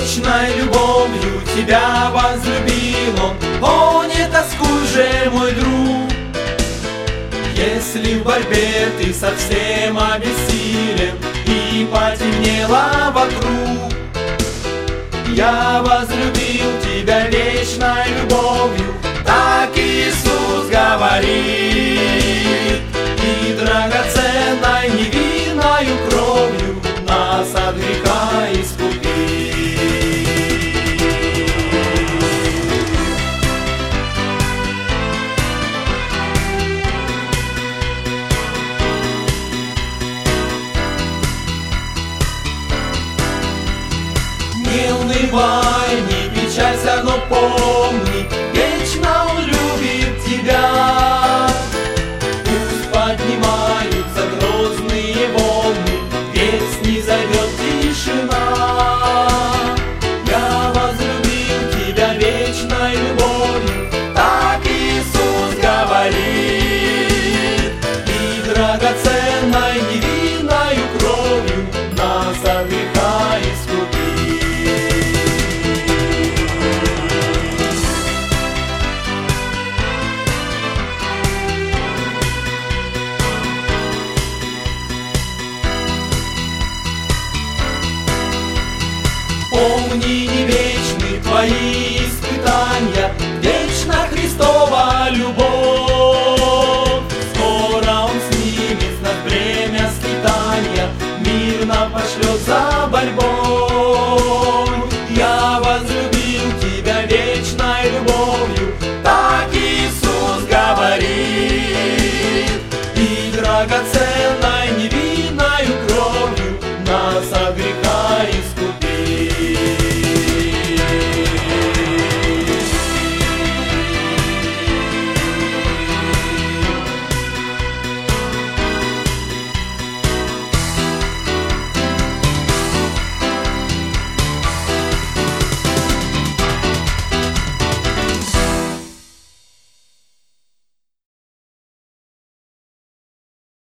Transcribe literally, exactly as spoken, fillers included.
вечной любовью тебя возлюбил он. О, не тоскуй же, мой друг, если в борьбе ты совсем обессилен и потемнело вокруг. Я возлюбил тебя вечной любовью, так Иисус говорит, и драгоценной невинною кровью нас от греха искупил. Не унывай, не печалься, но помни, вечно Он любит тебя. Пусть поднимаются грозные волны, ведь снизойдет тишина. Я возлюбил тебя вечной любовью, так Иисус говорит, и драгоценной невинною кровью нас от греха искупил. Помни, не вечны твои испытания, вечна Христова любовь. Скоро Он снимет с нас бремя скитания, мир нам пошлет за борьбой.